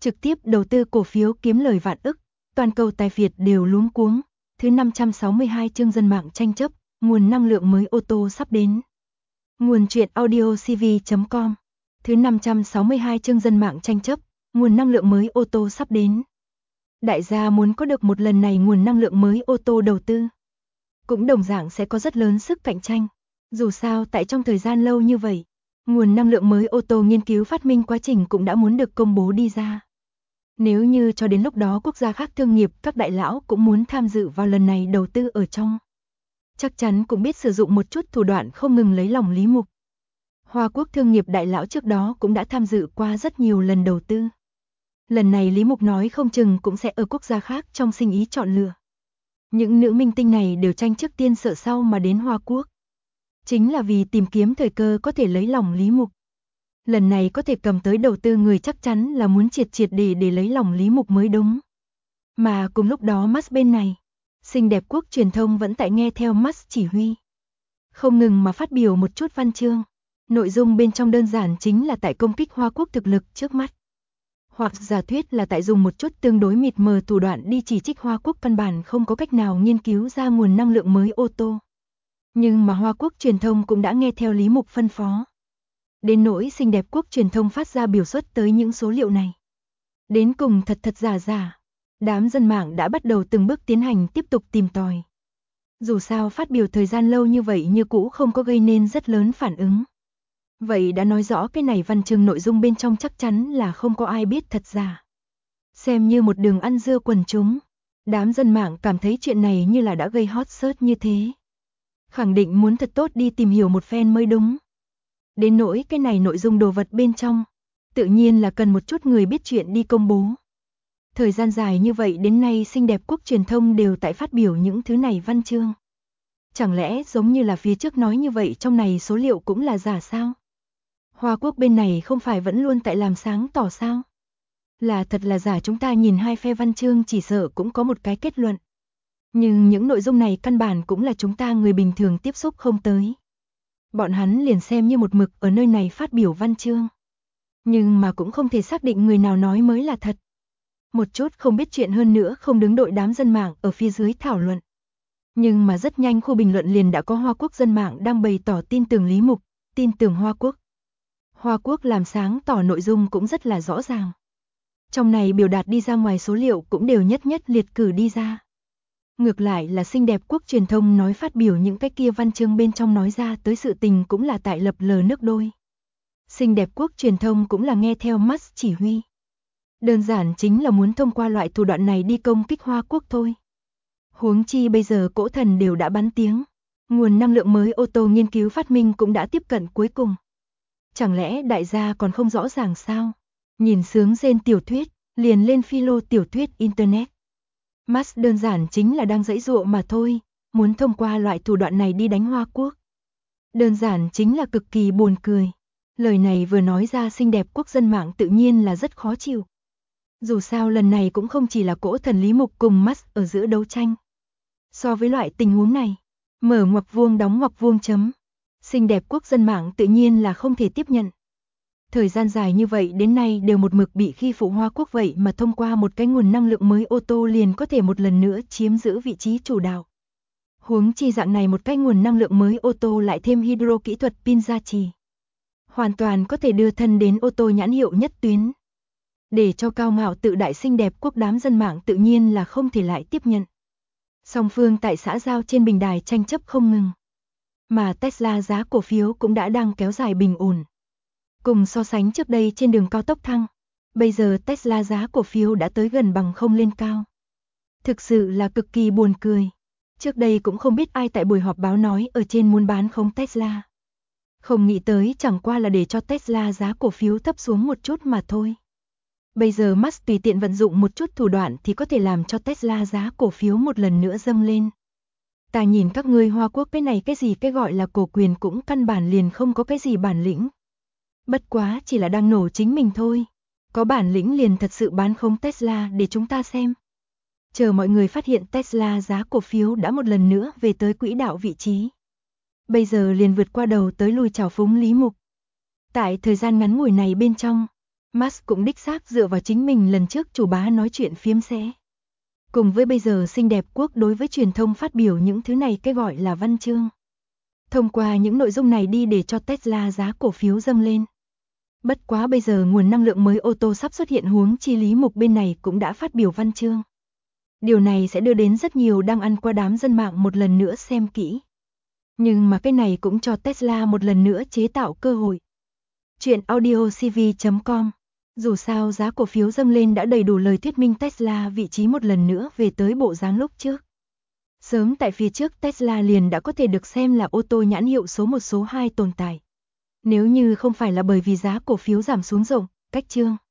trực tiếp đầu tư cổ phiếu kiếm lời vạn ức, toàn cầu tài Việt đều luống cuống. Thứ 562 chương dân mạng tranh chấp, nguồn năng lượng mới ô tô sắp đến. Nguồn truyện audio cv.com. Thứ 562 chương dân mạng tranh chấp, nguồn năng lượng mới ô tô sắp đến. Đại gia muốn có được một lần này nguồn năng lượng mới ô tô đầu tư, cũng đồng dạng sẽ có rất lớn sức cạnh tranh. Dù sao tại trong thời gian lâu như vậy, nguồn năng lượng mới ô tô nghiên cứu phát minh quá trình cũng đã muốn được công bố đi ra. Nếu như cho đến lúc đó quốc gia khác thương nghiệp các đại lão cũng muốn tham dự vào lần này đầu tư ở trong, chắc chắn cũng biết sử dụng một chút thủ đoạn không ngừng lấy lòng Lý Mục. Hoa Quốc thương nghiệp đại lão trước đó cũng đã tham dự qua rất nhiều lần đầu tư. Lần này Lý Mục nói không chừng cũng sẽ ở quốc gia khác trong sinh ý chọn lựa. Những nữ minh tinh này đều tranh trước tiên sợ sau mà đến Hoa Quốc. Chính là vì tìm kiếm thời cơ có thể lấy lòng Lý Mục. Lần này có thể cầm tới đầu tư người chắc chắn là muốn triệt để lấy lòng Lý Mục mới đúng. Mà cùng lúc đó Musk bên này, xinh đẹp quốc truyền thông vẫn tại nghe theo Musk chỉ huy. Không ngừng mà phát biểu một chút văn chương. Nội dung bên trong đơn giản chính là tại công kích Hoa Quốc thực lực trước mắt. Hoặc giả thuyết là tại dùng một chút tương đối mịt mờ thủ đoạn đi chỉ trích Hoa Quốc căn bản không có cách nào nghiên cứu ra nguồn năng lượng mới ô tô. Nhưng mà Hoa Quốc truyền thông cũng đã nghe theo Lý Mục phân phó. Đến nỗi xinh đẹp quốc truyền thông phát ra biểu xuất tới những số liệu này. Đến cùng thật giả. Đám dân mạng đã bắt đầu từng bước tiến hành tiếp tục tìm tòi. Dù sao phát biểu thời gian lâu như vậy như cũ không có gây nên rất lớn phản ứng. Vậy đã nói rõ cái này văn chương nội dung bên trong chắc chắn là không có ai biết thật giả. Xem như một đường ăn dưa quần chúng. Đám dân mạng cảm thấy chuyện này như là đã gây hot search như thế. Khẳng định muốn thật tốt đi tìm hiểu một phen mới đúng. Đến nỗi cái này nội dung đồ vật bên trong, tự nhiên là cần một chút người biết chuyện đi công bố. Thời gian dài như vậy đến nay xinh đẹp quốc truyền thông đều tại phát biểu những thứ này văn chương. Chẳng lẽ giống như là phía trước nói như vậy trong này số liệu cũng là giả sao? Hoa Quốc bên này không phải vẫn luôn tại làm sáng tỏ sao? Là thật là giả chúng ta nhìn hai phe văn chương chỉ sợ cũng có một cái kết luận. Nhưng những nội dung này căn bản cũng là chúng ta người bình thường tiếp xúc không tới. Bọn hắn liền xem như một mực ở nơi này phát biểu văn chương. Nhưng mà cũng không thể xác định người nào nói mới là thật. Một chút không biết chuyện hơn nữa không đứng đội đám dân mạng ở phía dưới thảo luận. Nhưng mà rất nhanh khu bình luận liền đã có Hoa Quốc dân mạng đang bày tỏ tin tưởng Lý Mục, tin tưởng Hoa Quốc. Hoa Quốc làm sáng tỏ nội dung cũng rất là rõ ràng. Trong này biểu đạt đi ra ngoài số liệu cũng đều nhất liệt cử đi ra. Ngược lại là xinh đẹp quốc truyền thông nói phát biểu những cái kia văn chương bên trong nói ra tới sự tình cũng là tại lập lờ nước đôi. Xinh đẹp quốc truyền thông cũng là nghe theo Musk chỉ huy. Đơn giản chính là muốn thông qua loại thủ đoạn này đi công kích Hoa Quốc thôi. Huống chi bây giờ cỗ thần đều đã bắn tiếng. Nguồn năng lượng mới ô tô nghiên cứu phát minh cũng đã tiếp cận cuối cùng. Chẳng lẽ đại gia còn không rõ ràng sao? Nhìn sướng rên tiểu thuyết, liền lên philo tiểu thuyết Internet. Musk đơn giản chính là đang giãy giụa mà thôi, muốn thông qua loại thủ đoạn này đi đánh Hoa Quốc. Đơn giản chính là cực kỳ buồn cười. Lời này vừa nói ra xinh đẹp quốc dân mạng tự nhiên là rất khó chịu. Dù sao lần này cũng không chỉ là cỗ thần Lý Mục cùng Musk ở giữa đấu tranh. So với loại tình huống này, mở ngoặc vuông đóng ngoặc vuông chấm. Xinh đẹp quốc dân mạng tự nhiên là không thể tiếp nhận. Thời gian dài như vậy đến nay đều một mực bị khi phụ Hoa Quốc vậy mà thông qua một cái nguồn năng lượng mới ô tô liền có thể một lần nữa chiếm giữ vị trí chủ đạo. Huống chi dạng này một cái nguồn năng lượng mới ô tô lại thêm hydro kỹ thuật pin gia trì. Hoàn toàn có thể đưa thân đến ô tô nhãn hiệu nhất tuyến. Để cho cao ngạo tự đại xinh đẹp quốc đám dân mạng tự nhiên là không thể lại tiếp nhận. Song phương tại xã giao trên bình đài tranh chấp không ngừng. Mà Tesla giá cổ phiếu cũng đã đang kéo dài bình ổn. Cùng so sánh trước đây trên đường cao tốc thăng, bây giờ Tesla giá cổ phiếu đã tới gần bằng không lên cao. Thực sự là cực kỳ buồn cười. Trước đây cũng không biết ai tại buổi họp báo nói ở trên muốn bán không Tesla. Không nghĩ tới chẳng qua là để cho Tesla giá cổ phiếu thấp xuống một chút mà thôi. Bây giờ Musk tùy tiện vận dụng một chút thủ đoạn thì có thể làm cho Tesla giá cổ phiếu một lần nữa dâng lên. Ta nhìn các ngươi Hoa Quốc cái này cái gì cái gọi là cổ quyền cũng căn bản liền không có cái gì bản lĩnh. Bất quá chỉ là đang nổ chính mình thôi. Có bản lĩnh liền thật sự bán không Tesla để chúng ta xem. Chờ mọi người phát hiện Tesla giá cổ phiếu đã một lần nữa về tới quỹ đạo vị trí. Bây giờ liền vượt qua đầu tới lui chào phúng Lý Mục. Tại thời gian ngắn ngủi này bên trong, Musk cũng đích xác dựa vào chính mình lần trước chủ bá nói chuyện phiếm sẽ. Cùng với bây giờ xinh đẹp quốc đối với truyền thông phát biểu những thứ này cái gọi là văn chương. Thông qua những nội dung này đi để cho Tesla giá cổ phiếu dâng lên. Bất quá bây giờ nguồn năng lượng mới ô tô sắp xuất hiện huống chi Lý Mục bên này cũng đã phát biểu văn chương. Điều này sẽ đưa đến rất nhiều đang ăn qua đám dân mạng một lần nữa xem kỹ. Nhưng mà cái này cũng cho Tesla một lần nữa chế tạo cơ hội. Chuyện audiocv.com. Dù sao giá cổ phiếu dâng lên đã đầy đủ lời thuyết minh Tesla vị trí một lần nữa về tới bộ dáng lúc trước. Sớm tại phía trước Tesla liền đã có thể được xem là ô tô nhãn hiệu số 1 số 2 tồn tại. Nếu như không phải là bởi vì giá cổ phiếu giảm xuống rộng, cách chương.